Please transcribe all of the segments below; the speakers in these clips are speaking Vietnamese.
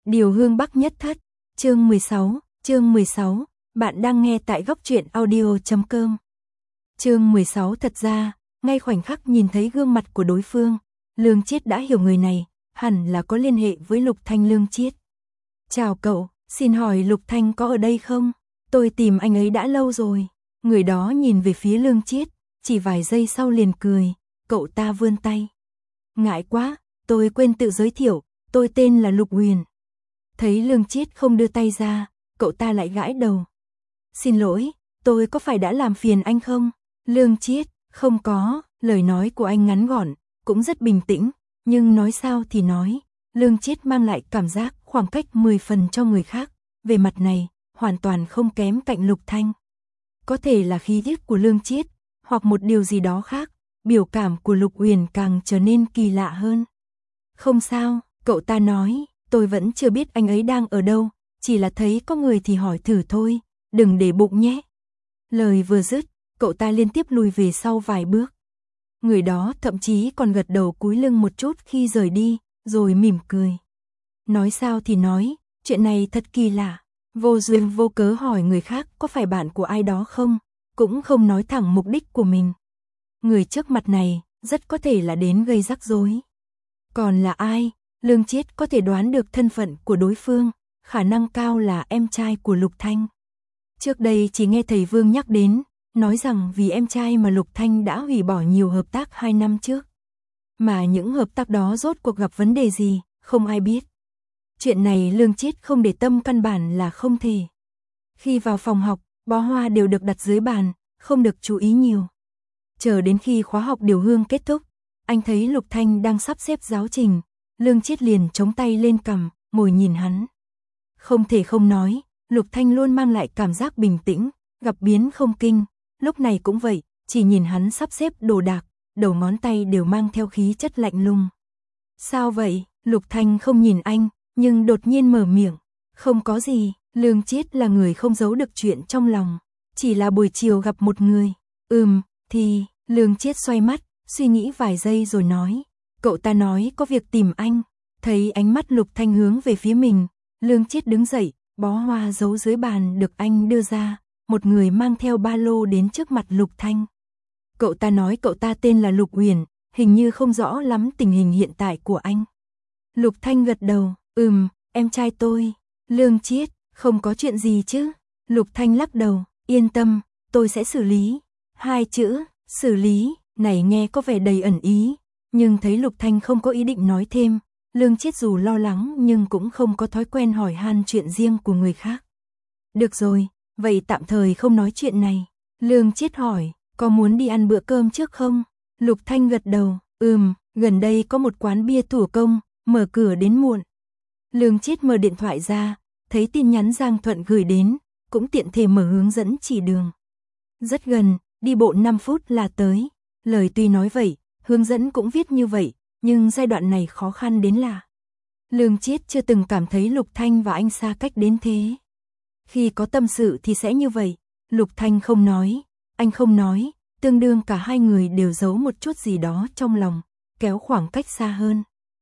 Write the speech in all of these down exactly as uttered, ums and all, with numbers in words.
Điều hương Bắc nhất thất, chương mười sáu, chương mười sáu, bạn đang nghe tại góc truyện audio chấm com. Chương mười sáu thật ra, ngay khoảnh khắc nhìn thấy gương mặt của đối phương, Lương Chiết đã hiểu người này, hẳn là có liên hệ với Lục Thanh. Lương Chiết. Chào cậu, xin hỏi Lục Thanh có ở đây không? Tôi tìm anh ấy đã lâu rồi. Người đó nhìn về phía Lương Chiết, chỉ vài giây sau liền cười, cậu ta vươn tay. Ngại quá, tôi quên tự giới thiệu, tôi tên là Lục Huyền. Thấy Lương Chiết không đưa tay ra, cậu ta lại gãi đầu. Xin lỗi, tôi có phải đã làm phiền anh không? Lương Chiết, không có, lời nói của anh ngắn gọn, cũng rất bình tĩnh, nhưng nói sao thì nói. Lương Chiết mang lại cảm giác khoảng cách mười phần cho người khác, về mặt này, hoàn toàn không kém cạnh Lục Thanh. Có thể là khí tiết của Lương Chiết, hoặc một điều gì đó khác, biểu cảm của Lục Huyền càng trở nên kỳ lạ hơn. Không sao, cậu ta nói, tôi vẫn chưa biết anh ấy đang ở đâu, chỉ là thấy có người thì hỏi thử thôi, đừng để bụng nhé. Lời vừa dứt, cậu ta liên tiếp lùi về sau vài bước. Người đó thậm chí còn gật đầu cúi lưng một chút khi rời đi, rồi mỉm cười. Nói sao thì nói, chuyện này thật kỳ lạ, vô duyên vô cớ hỏi người khác có phải bạn của ai đó không, cũng không nói thẳng mục đích của mình. Người trước mặt này, rất có thể là đến gây rắc rối. Còn là ai? Lương Chiết có thể đoán được thân phận của đối phương, khả năng cao là em trai của Lục Thanh. Trước đây chỉ nghe thầy Vương nhắc đến, nói rằng vì em trai mà Lục Thanh đã hủy bỏ nhiều hợp tác hai năm trước. Mà những hợp tác đó rốt cuộc gặp vấn đề gì, không ai biết. Chuyện này Lương Chiết không để tâm, căn bản là không thể. Khi vào phòng học, bó hoa đều được đặt dưới bàn, không được chú ý nhiều. Chờ đến khi khóa học điều hương kết thúc, anh thấy Lục Thanh đang sắp xếp giáo trình, Lương Chiết liền chống tay lên cằm, ngồi nhìn hắn. Không thể không nói, Lục Thanh luôn mang lại cảm giác bình tĩnh, gặp biến không kinh, lúc này cũng vậy, chỉ nhìn hắn sắp xếp đồ đạc, đầu ngón tay đều mang theo khí chất lạnh lùng. Sao vậy? Lục Thanh không nhìn anh, nhưng đột nhiên mở miệng. Không có gì, Lương Chiết là người không giấu được chuyện trong lòng, chỉ là buổi chiều gặp một người. Ừm, thì, Lương Chiết xoay mắt, suy nghĩ vài giây rồi nói. Cậu ta nói có việc tìm anh. Thấy ánh mắt Lục Thanh hướng về phía mình, Lương Chiết đứng dậy, bó hoa giấu dưới bàn được anh đưa ra, một người mang theo ba lô đến trước mặt Lục Thanh. Cậu ta nói cậu ta tên là Lục Huyền, hình như không rõ lắm tình hình hiện tại của anh. Lục Thanh gật đầu, ừm, em trai tôi. Lương Chiết, không có chuyện gì chứ? Lục Thanh lắc đầu, yên tâm, tôi sẽ xử lý. Hai chữ, xử lý, này nghe có vẻ đầy ẩn ý, nhưng thấy Lục Thanh không có ý định nói thêm, Lương Chiết dù lo lắng nhưng cũng không có thói quen hỏi han chuyện riêng của người khác. Được rồi, vậy tạm thời không nói chuyện này. Lương Chiết hỏi, có muốn đi ăn bữa cơm trước không? Lục Thanh gật đầu, ừm, gần đây có một quán bia thủ công, mở cửa đến muộn. Lương Chiết mở điện thoại ra, thấy tin nhắn Giang Thuận gửi đến, cũng tiện thể mở hướng dẫn chỉ đường. Rất gần, đi bộ năm phút là tới. Lời tuy nói vậy, hướng dẫn cũng viết như vậy, nhưng giai đoạn này khó khăn đến lạ. Lương Chiết chưa từng cảm thấy Lục Thanh và anh xa cách đến thế. Khi có tâm sự thì sẽ như vậy, Lục Thanh không nói, anh không nói, tương đương cả hai người đều giấu một chút gì đó trong lòng, kéo khoảng cách xa hơn.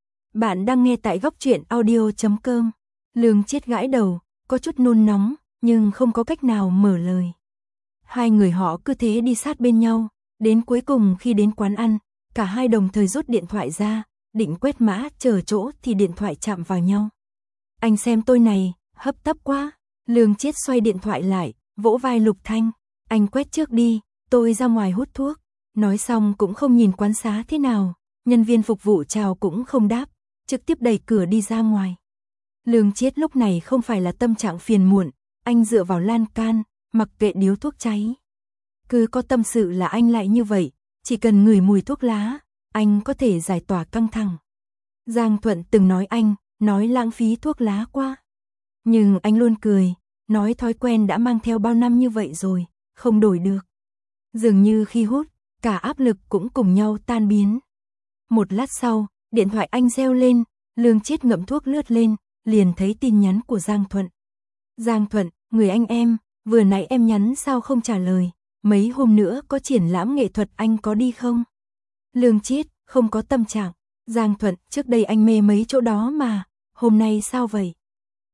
Bạn đang nghe tại góc truyện audio chấm com. Lương Chiết gãi đầu, có chút nôn nóng, nhưng không có cách nào mở lời. Hai người họ cứ thế đi sát bên nhau, đến cuối cùng khi đến quán ăn, cả hai đồng thời rút điện thoại ra, định quét mã chờ chỗ thì điện thoại chạm vào nhau. Anh xem tôi này, hấp tấp quá. Lương Chiết xoay điện thoại lại, vỗ vai Lục Thanh. Anh quét trước đi, tôi ra ngoài hút thuốc. Nói xong cũng không nhìn quán xá thế nào, nhân viên phục vụ chào cũng không đáp, trực tiếp đẩy cửa đi ra ngoài. Lương Chiết lúc này không phải là tâm trạng phiền muộn, anh dựa vào lan can, mặc kệ điếu thuốc cháy. Cứ có tâm sự là anh lại như vậy, chỉ cần ngửi mùi thuốc lá, anh có thể giải tỏa căng thẳng. Giang Thuận từng nói anh, nói lãng phí thuốc lá quá. Nhưng anh luôn cười, nói thói quen đã mang theo bao năm như vậy rồi, không đổi được. Dường như khi hút, cả áp lực cũng cùng nhau tan biến. Một lát sau, điện thoại anh reo lên, Lương Chiết ngậm thuốc lướt lên, liền thấy tin nhắn của Giang Thuận. Giang Thuận, người anh em, vừa nãy em nhắn sao không trả lời, mấy hôm nữa có triển lãm nghệ thuật anh có đi không? Lương Chiết, không có tâm trạng. Giang Thuận, trước đây anh mê mấy chỗ đó mà, hôm nay sao vậy?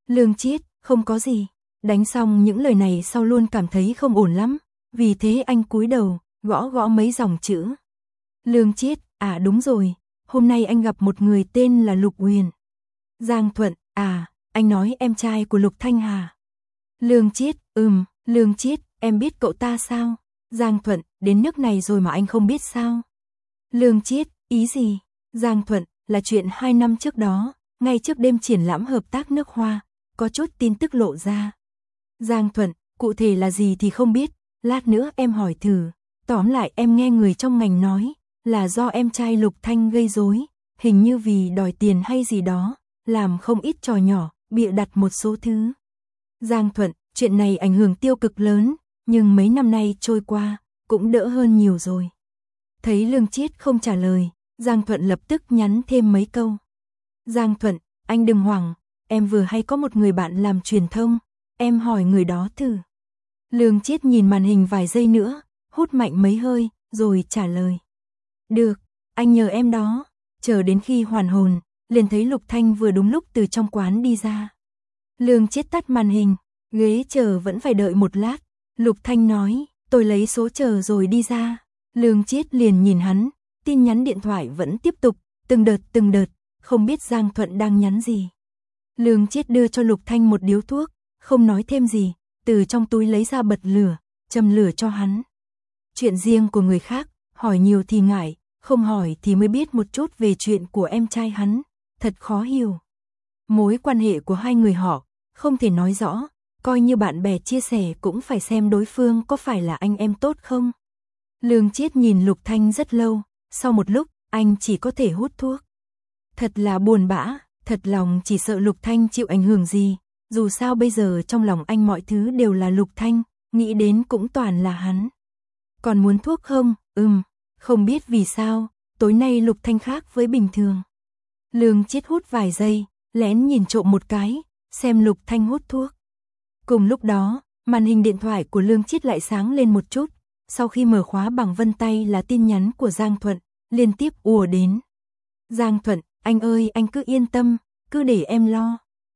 Lương Chiết, không có gì. Đánh xong những lời này sau luôn cảm thấy không ổn lắm, vì thế anh cúi đầu, gõ gõ mấy dòng chữ. Lương Chiết, à đúng rồi, hôm nay anh gặp một người tên là Lục Huyền. Giang Thuận, à, anh nói em trai của Lục Thanh Hà. Lương Chiết, ừm, Lương Chiết, em biết cậu ta sao? Giang Thuận, đến nước này rồi mà anh không biết sao? Lương Chiết, ý gì? Giang Thuận, là chuyện hai năm trước đó, ngay trước đêm triển lãm hợp tác nước Hoa, có chút tin tức lộ ra. Giang Thuận, cụ thể là gì thì không biết, lát nữa em hỏi thử. Tóm lại em nghe người trong ngành nói, là do em trai Lục Thanh gây rối, hình như vì đòi tiền hay gì đó, làm không ít trò nhỏ, bịa đặt một số thứ. Giang Thuận, chuyện này ảnh hưởng tiêu cực lớn, nhưng mấy năm nay trôi qua, cũng đỡ hơn nhiều rồi. Thấy Lương Chiết không trả lời, Giang Thuận lập tức nhắn thêm mấy câu. Giang Thuận, anh đừng hoảng, em vừa hay có một người bạn làm truyền thông, em hỏi người đó thử. Lương Chiết nhìn màn hình vài giây nữa, hút mạnh mấy hơi, rồi trả lời. Được, anh nhờ em đó. Chờ đến khi hoàn hồn, liền thấy Lục Thanh vừa đúng lúc từ trong quán đi ra. Lương Chiết tắt màn hình, ghế chờ vẫn phải đợi một lát. Lục Thanh nói, tôi lấy số chờ rồi đi ra. Lương Chiết liền nhìn hắn, tin nhắn điện thoại vẫn tiếp tục, từng đợt từng đợt, không biết Giang Thuận đang nhắn gì. Lương Chiết đưa cho Lục Thanh một điếu thuốc, không nói thêm gì, từ trong túi lấy ra bật lửa, châm lửa cho hắn. Chuyện riêng của người khác, hỏi nhiều thì ngại, không hỏi thì mới biết một chút về chuyện của em trai hắn, thật khó hiểu. Mối quan hệ của hai người họ, không thể nói rõ, coi như bạn bè chia sẻ cũng phải xem đối phương có phải là anh em tốt không. Lương Chiết nhìn Lục Thanh rất lâu, sau một lúc, anh chỉ có thể hút thuốc. Thật là buồn bã, thật lòng chỉ sợ Lục Thanh chịu ảnh hưởng gì, dù sao bây giờ trong lòng anh mọi thứ đều là Lục Thanh, nghĩ đến cũng toàn là hắn. Còn muốn thuốc không? Ừm, không biết vì sao, tối nay Lục Thanh khác với bình thường. Lương Chiết hút vài giây, lén nhìn trộm một cái, xem Lục Thanh hút thuốc. Cùng lúc đó, màn hình điện thoại của Lương Chiết lại sáng lên một chút, sau khi mở khóa bằng vân tay là tin nhắn của Giang Thuận, liên tiếp ùa đến. Giang Thuận, anh ơi anh cứ yên tâm, cứ để em lo.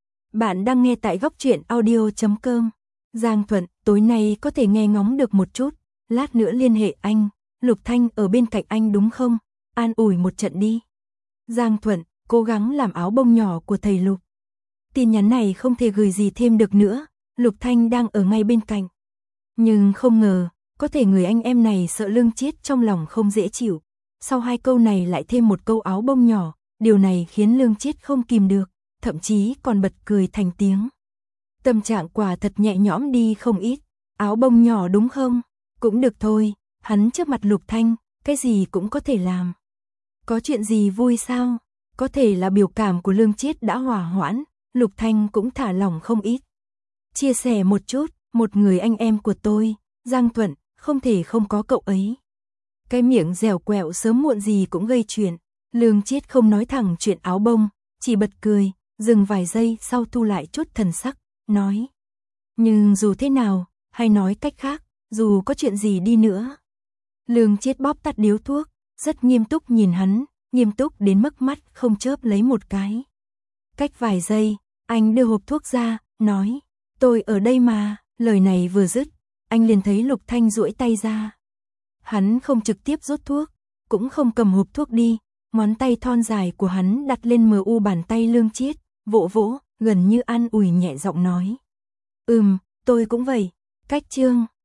Bạn đang nghe tại góc truyện audio chấm com. Giang Thuận, tối nay có thể nghe ngóng được một chút, lát nữa liên hệ anh, Lục Thanh ở bên cạnh anh đúng không? An ủi một trận đi. Giang Thuận, cố gắng làm áo bông nhỏ của thầy Lục. Tin nhắn này không thể gửi gì thêm được nữa, Lục Thanh đang ở ngay bên cạnh. Nhưng không ngờ, có thể người anh em này sợ Lương Chiết trong lòng không dễ chịu. Sau hai câu này lại thêm một câu áo bông nhỏ, điều này khiến Lương Chiết không kìm được, thậm chí còn bật cười thành tiếng. Tâm trạng quả thật nhẹ nhõm đi không ít, áo bông nhỏ đúng không? Cũng được thôi, hắn trước mặt Lục Thanh, cái gì cũng có thể làm. Có chuyện gì vui sao? Có thể là biểu cảm của Lương Chiết đã hòa hoãn, Lục Thanh cũng thả lỏng không ít. Chia sẻ một chút, một người anh em của tôi, Giang Thuận, không thể không có cậu ấy. Cái miệng dẻo quẹo sớm muộn gì cũng gây chuyện. Lương Chiết không nói thẳng chuyện áo bông, chỉ bật cười, dừng vài giây sau thu lại chút thần sắc, nói. Nhưng dù thế nào, hay nói cách khác, dù có chuyện gì đi nữa. Lương Chiết bóp tắt điếu thuốc, rất nghiêm túc nhìn hắn, nghiêm túc đến mức mắt không chớp lấy một cái. Cách vài giây, anh đưa hộp thuốc ra, nói. Tôi ở đây mà, lời này vừa dứt, anh liền thấy Lục Thanh duỗi tay ra. Hắn không trực tiếp rút thuốc, cũng không cầm hộp thuốc đi, ngón tay thon dài của hắn đặt lên mờ u bàn tay Lương Chiết, vỗ vỗ, gần như an ủi nhẹ giọng nói. Ừm, tôi cũng vậy, cách chương.